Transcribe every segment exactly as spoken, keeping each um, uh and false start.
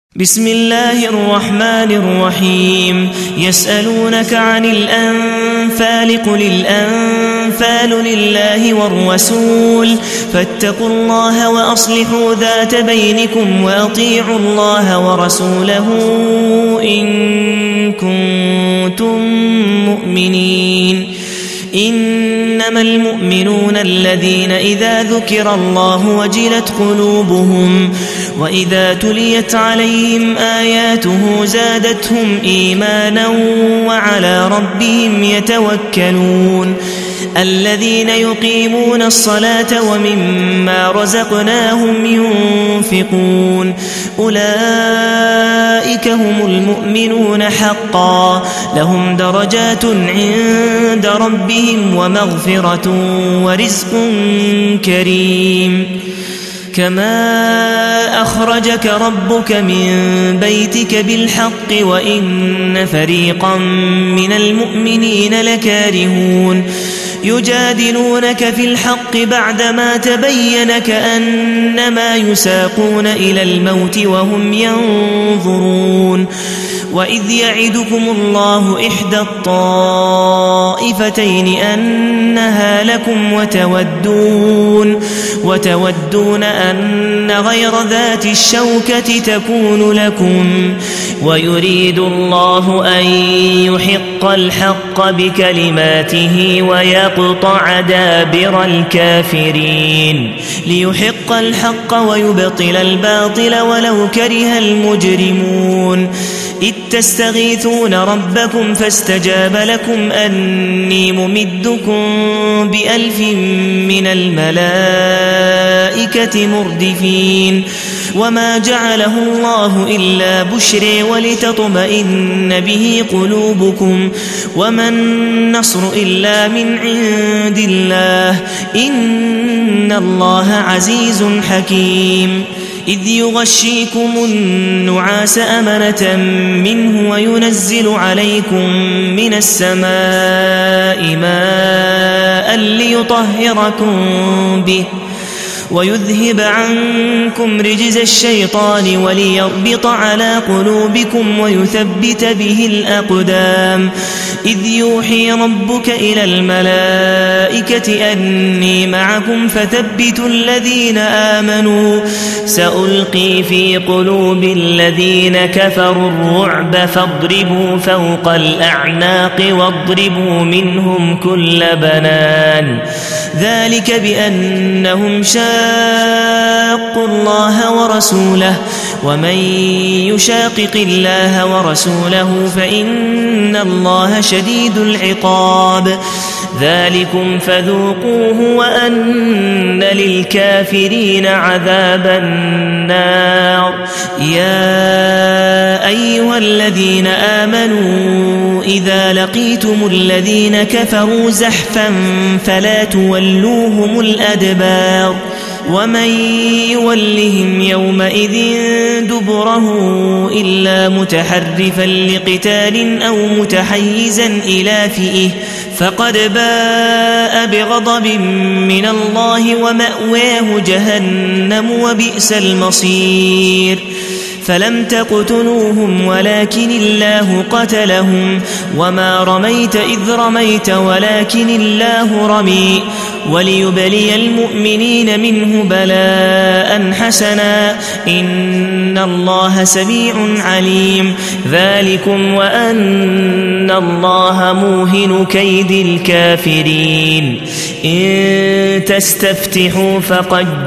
بسم الله الرحمن الرحيم يسألونك عن الأنفال قل الأنفال لله والرسول فاتقوا الله وأصلحوا ذات بينكم وأطيعوا الله ورسوله إن كنتم مؤمنين إنما المؤمنون الذين إذا ذكر الله وجلت قلوبهم وإذا تليت عليهم آياته زادتهم إيمانا وعلى ربهم يتوكلون الذين يقيمون الصلاة ومما رزقناهم ينفقون أولئك هم المؤمنون حقا لهم درجات عند ربهم ومغفرة ورزق كريم كما أخرجك ربك من بيتك بالحق وإن فريقا من المؤمنين لكارهون يجادلونك في الحق بعدما تبين كأنما يساقون إلى الموت وهم ينظرون وإذ يعدكم الله إحدى الطائفتين أنها لكم وتودون, وتودون أن غير ذات الشوكة تكون لكم ويريد الله أن يحق الحق بكلماته ويقطع دابر الكافرين ليحق الحق ويبطل الباطل ولو كره المجرمون إذ تستغيثون ربكم فاستجاب لكم أني ممدكم بألف من الملائكة مردفين وما جعله الله إلا بشرى ولتطمئن به قلوبكم وما النصر إلا من عند الله إن الله عزيز حكيم إذ يغشيكم النعاس أمنة منه وينزل عليكم من السماء ماء ليطهركم به ويذهب عنكم رجز الشيطان وليربط على قلوبكم ويثبت به الأقدام إذ يوحي ربك إلى الملائكة أني معكم فثبتوا الذين آمنوا سألقي في قلوب الذين كفروا الرعب فاضربوا فوق الأعناق واضربوا منهم كل بنان ذلك بأنهم شاقوا الله ورسوله ومن يشاقق الله ورسوله فإن الله شديد العقاب ذلكم فذوقوه وأن للكافرين عذاب النار يا أيها الذين آمنوا إذا لقيتم الذين كفروا زحفا فلا تولوهم الأدبار ومن يولهم يومئذ دبره إلا متحرفا لقتال أو متحيزا إلى فئه فقد باء بغضب من الله ومأواه جهنم وبئس المصير فلم تقتلوهم ولكن الله قتلهم وما رميت إذ رميت ولكن الله رمي وليبلي المؤمنين منه بلاء حسنا إن الله سميع عليم ذلكم وأن الله موهن كيد الكافرين إن تستفتحوا فقد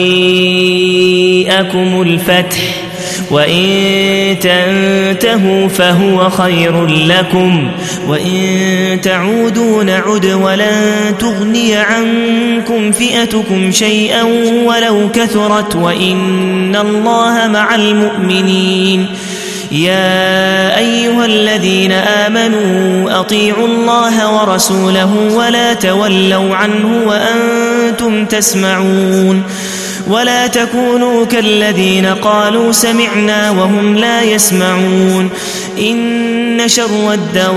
جاءكم الفتح وإن تنتهوا فهو خير لكم وإن تعودوا نعد ولن تغني عنكم فئتكم شيئا ولو كثرت وإن الله مع المؤمنين يا أيها الذين آمنوا أطيعوا الله ورسوله ولا تولوا عنه وأنتم تسمعون ولا تكونوا كالذين قالوا سمعنا وهم لا يسمعون إن شر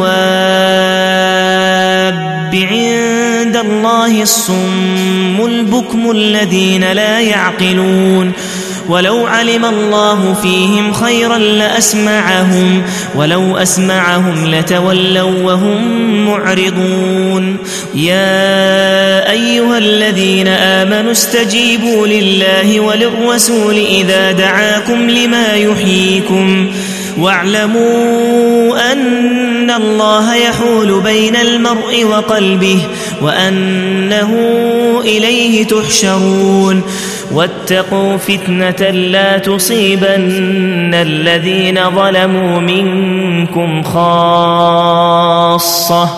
الدواب عند الله الصم البكم الذين لا يعقلون ولو علم الله فيهم خيرا لأسمعهم ولو أسمعهم لتولوا وهم معرضون يا أيها الذين آمنوا استجيبوا لله وللرسول إذا دعاكم لما يحييكم واعلموا أن الله يحول بين المرء وقلبه وأنه إليه تحشرون واتقوا فتنة لا تصيبن الذين ظلموا منكم خاصة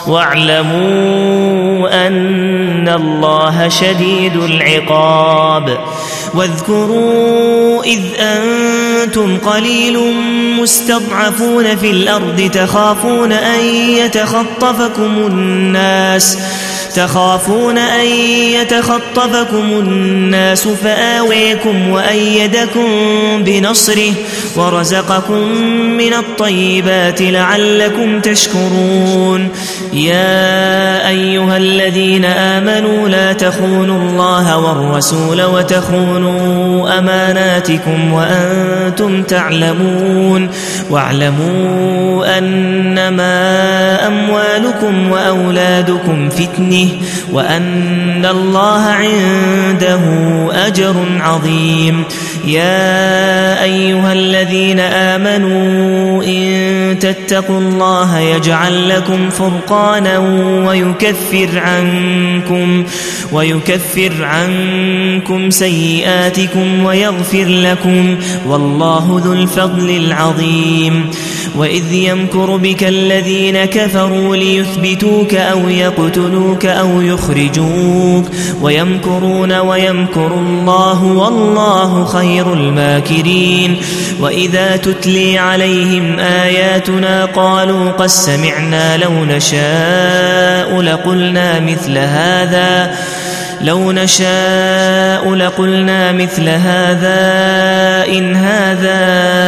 واعلموا أن الله شديد العقاب واذكروا إذ أنتم قليل مستضعفون في الأرض تخافون أن يتخطفكم الناس تخافون أن يتخطفكم الناس فآويكم وأيدكم بنصره ورزقكم من الطيبات لعلكم تشكرون يا أيها الذين آمنوا لا تخونوا الله والرسول وتخونوا أماناتكم وأنتم تعلمون واعلموا أنما أموالكم وأولادكم فتنة وأن الله عنده أجر عظيم يا أيها الذين آمنوا إن تتقوا الله يجعل لكم فرقانا ويكفر عنكم ويكفر عنكم سيئاتكم ويغفر لكم والله ذو الفضل العظيم وإذ يمكر بك الذين كفروا ليثبتوك أو يقتلوك أو يخرجوك ويمكرون ويمكر الله والله خير الماكرين وإذا تتلي عليهم آياتنا قالوا قد سمعنا لو نشاء لقلنا مثل هذا لو نشاء لقلنا مثل هذا إن هذا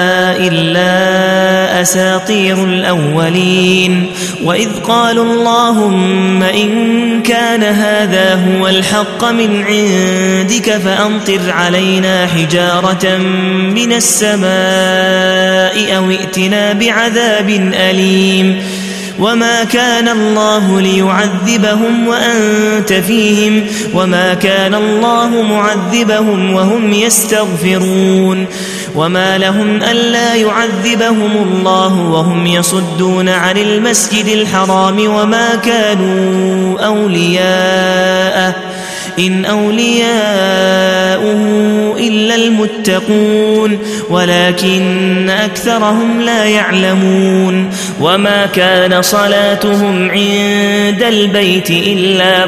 إلا أساطير الأولين وإذ قالوا اللهم إن كان هذا هو الحق من عندك فأمطر علينا حجارة من السماء أو ائتنا بعذاب أليم وما كان الله ليعذبهم وأنت فيهم وما كان الله معذبهم وهم يستغفرون وما لهم ألا يعذبهم الله وهم يصدون عن المسجد الحرام وما كانوا أولياءه إن أولياؤه إلا المتقون ولكن أكثرهم لا يعلمون وما كان صلاتهم عند البيت إلا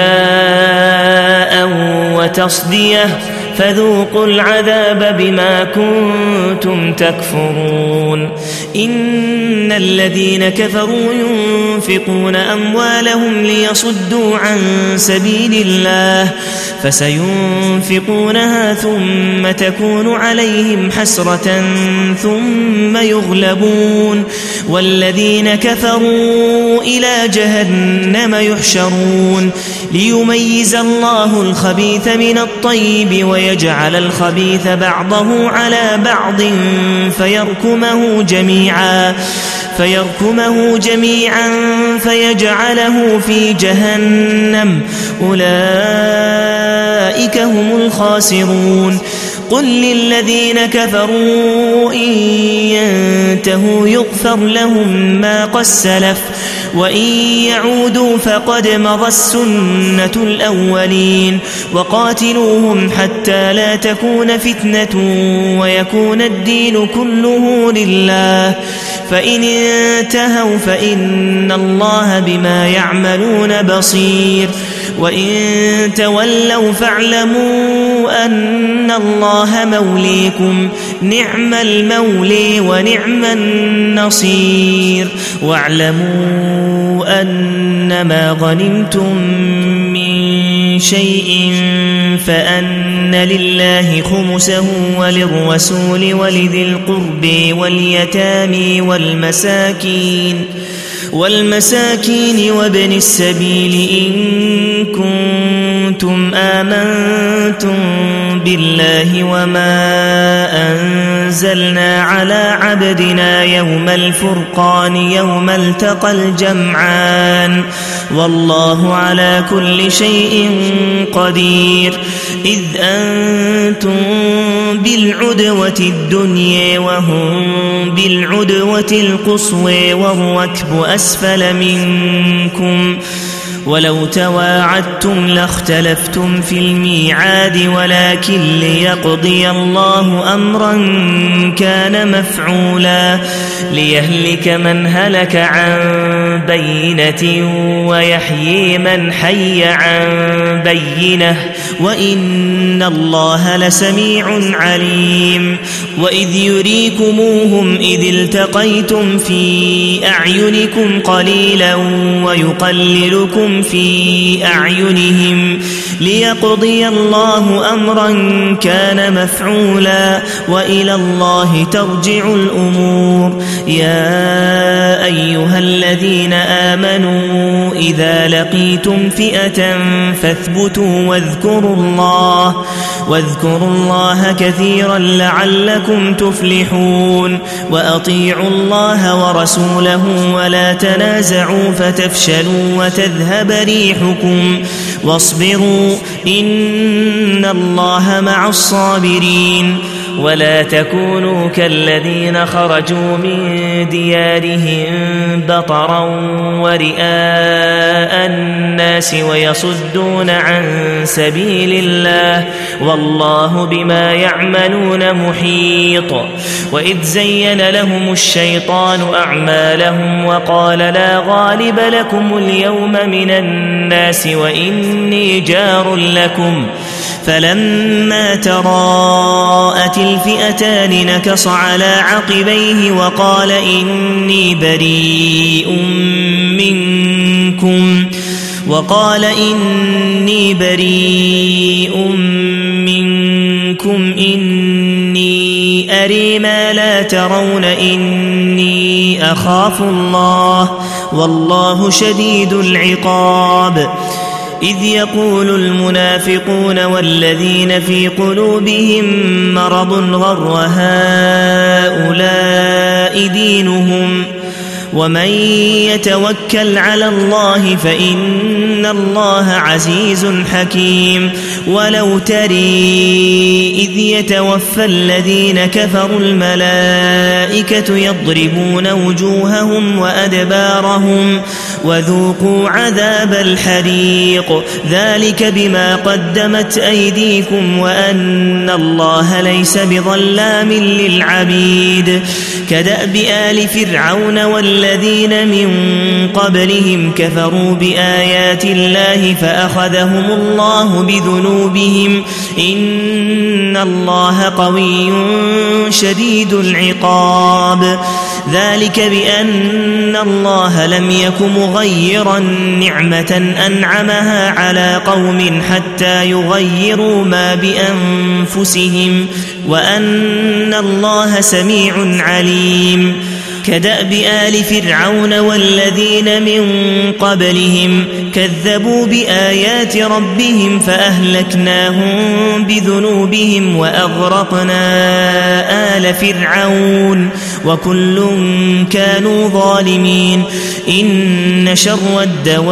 بكاء وتصدية فذوقوا العذاب بما كنتم تكفرون إن الذين كفروا ينفقون أموالهم ليصدوا عن سبيل الله فسينفقونها ثم تكون عليهم حسرة ثم يغلبون والذين كفروا إلى جهنم يحشرون ليميز الله الخبيث من الطيب ويجعل الخبيث بعضه على بعض فيركمه جميعا فيركمه جميعا فيجعله في جهنم أولئك هم الخاسرون قل للذين كفروا إن ينتهوا يغفر لهم ما قد سلف وإن يعودوا فقد مضت السنة الأولين وقاتلوهم حتى لا تكون فتنة ويكون الدين كله لله فإن انتهوا فإن الله بما يعملون بصير وإن تولوا فاعلموا أن الله موليكم نعم المولي ونعم النصير واعلموا أنما غنمتم من شيء فأن لله خمسه وللرسول ولذي القرب واليتامى والمساكين والمساكين وابن السبيل إن كنتم كنتم آمنتم بالله وما أنزلنا على عبدنا يوم الفرقان يوم التقى الجمعان والله على كل شيء قدير إذ أنتم بالعدوة الدنيا وهم بالعدوة القصوى والركب أسفل منكم ولو تواعدتم لاختلفتم في الميعاد ولكن ليقضي الله أمرا كان مفعولا ليهلك من هلك عن بينة ويحيي من حي عن بينة وإن الله لسميع عليم وإذ يريكموهم إذ التقيتم في أعينكم قليلا ويقللكم في أعينهم ليقضي الله أمرا كان مفعولا وإلى الله ترجع الأمور يا أيها الذين آمنوا إذا لقيتم فئة فاثبتوا واذكروا الله واذكروا الله كثيرا لعلكم تفلحون وأطيعوا الله ورسوله ولا تنازعوا فتفشلوا وتذهب ريحكم واصبروا إن الله مع الصابرين ولا تكونوا كالذين خرجوا من ديارهم بطرا ورئاء الناس ويصدون عن سبيل الله والله بما يعملون محيط وإذ زين لهم الشيطان أعمالهم وقال لا غالب لكم اليوم من الناس وإني جار لكم فلما تراءت الفئتان نكص على عقبيه وقال إني بريء منكم وقال إني بريء منكم إني أري ما لا ترون إني أخاف الله والله شديد العقاب إذ يقول المنافقون والذين في قلوبهم مرض غر هؤلاء دينهم ومن يتوكل على الله فإن الله عزيز حكيم ولو تري إذ يتوفى الذين كفروا الملائكة يضربون وجوههم وأدبارهم وذوقوا عذاب الحريق ذلك بما قدمت أيديكم وأن الله ليس بظلام للعبيد كدأب آل فرعون والذين من قبلهم كفروا بآيات الله فأخذهم الله بذنوبهم إن الله قوي شديد العقاب ذلك بأن الله لم يك مغيرا نعمة أنعمها على قوم حتى يغيروا ما بأنفسهم وأن الله سميع عليم كدأب آل فرعون والذين من قبلهم كذبوا بآيات ربهم فأهلكناهم بذنوبهم وأغرقنا آل فرعون وكل كانوا ظالمين إن شر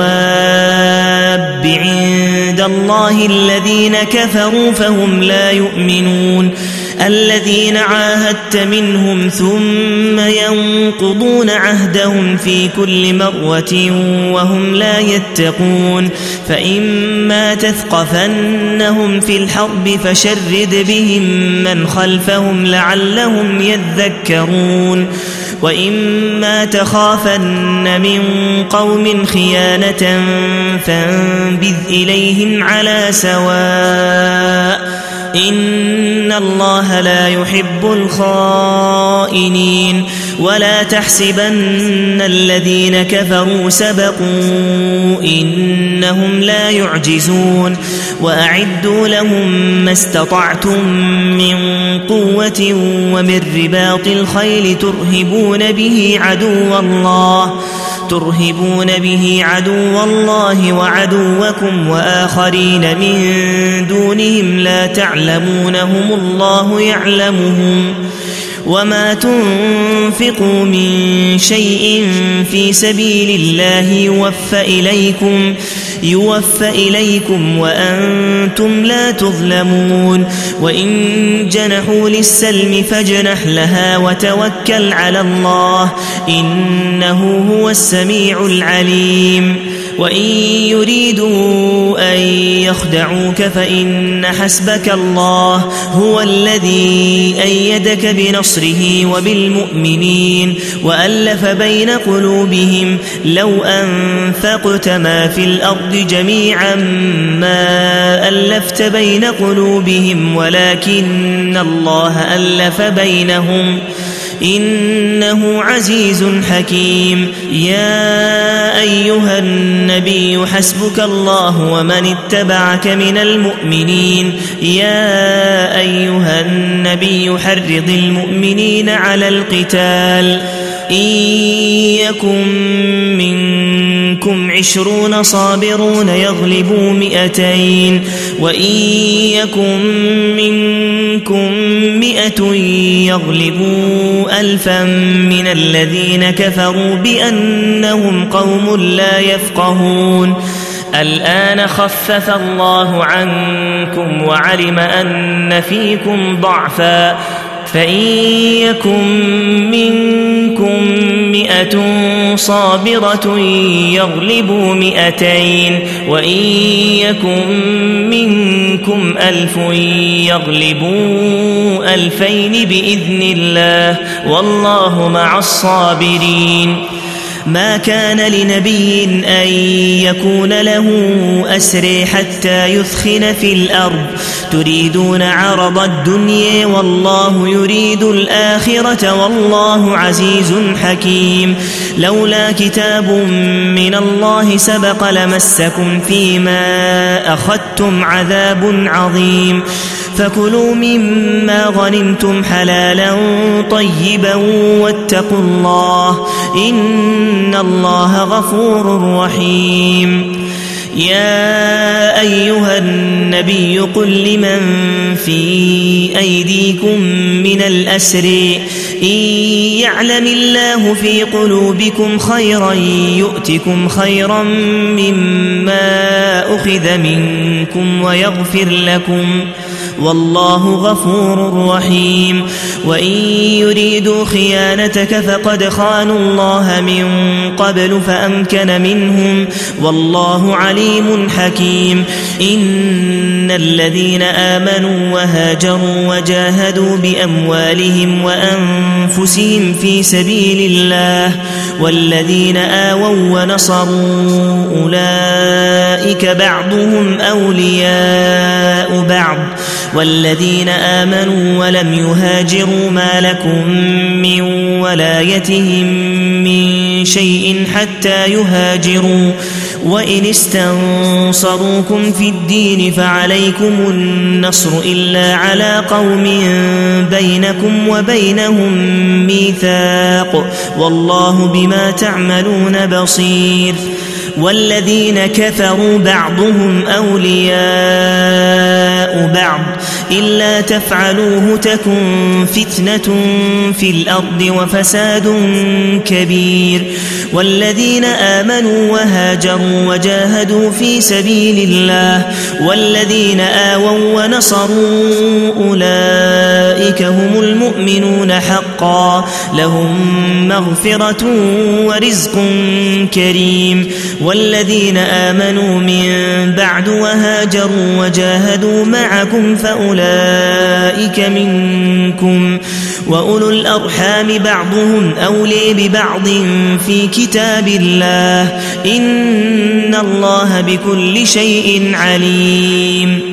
الدواب عند الله الذين كفروا فهم لا يؤمنون الذين عاهدت منهم ثم ينقضون عهدهم في كل مرة وهم لا يتقون فإما تثقفنهم في الحرب فشرد بهم من خلفهم لعلهم يذكرون وإما تخافن من قوم خيانة فانبذ إليهم على سواء إن الله لا يحب الخائنين ولا تحسبن الذين كفروا سبقوا إنهم لا يعجزون وأعدوا لهم ما استطعتم من قوة ومن رباط الخيل ترهبون به عدو الله ترهبون به عدو الله وعدوكم وآخرين من دونهم لا تعلمونهم الله يعلمهم وما تنفقوا من شيء في سبيل الله يوفى إليكم يوفى إليكم وأنتم لا تظلمون وإن جنحوا للسلم فاجنح لها وتوكل على الله إنه هو السميع العليم وإن يريدوا أن يخدعوك فإن حسبك الله هو الذي أيدك بنصره وبالمؤمنين وألف بين قلوبهم لو أنفقت ما في الأرض جميعا ما ألفت بين قلوبهم ولكن الله ألف بينهم إنه عزيز حكيم يا أيها النبي حسبك الله ومن اتبعك من المؤمنين يا أيها النبي حرض المؤمنين على القتال إن يكن منكم عشرون صابرون يغلبوا مئتين وإن يكن منكم مئة يغلبوا ألفا من الذين كفروا بأنهم قوم لا يفقهون الآن خفف الله عنكم وعلم أن فيكم ضعفا فإن يكن منكم مئة صابرة يغلبوا مئتين وإن يكن منكم ألف يغلبوا ألفين بإذن الله والله مع الصابرين ما كان لنبي أن يكون له أسرى حتى يثخن في الأرض تريدون عرض الدنيا والله يريد الآخرة والله عزيز حكيم لولا كتاب من الله سبق لمسكم فيما أخذتم عذاب عظيم فكلوا مما غنمتم حلالا طيبا واتقوا الله إن الله غفور رحيم يا أيها النبي قل لمن في أيديكم من الأسر إن يعلم الله في قلوبكم خيرا يؤتكم خيرا مما أخذ منكم ويغفر لكم والله غفور رحيم وإن يريدوا خيانتك فقد خانوا الله من قبل فأمكن منهم والله عليم حكيم إن الذين آمنوا وهاجروا وجاهدوا بأموالهم وأنفسهم في سبيل الله والذين آووا ونصروا أولئك بعضهم أولياء بعض والذين آمنوا ولم يهاجروا ما لكم من ولايتهم من شيء حتى يهاجروا وإن استنصروكم في الدين فعليكم النصر إلا على قوم بينكم وبينهم ميثاق والله بما تعملون بصير والذين كفروا بعضهم أولياء بعض إلا تفعلوه تكن فتنة في الأرض وفساد كبير والذين آمنوا وهاجروا وجاهدوا في سبيل الله والذين آووا ونصروا أولئك هم المؤمنون حقا لهم مغفرة ورزق كريم والذين آمنوا من بعد وهاجروا وجاهدوا معكم فأولئك منكم وأولو الأرحام بعضهم أولي ببعض في كتاب الله إن الله بكل شيء عليم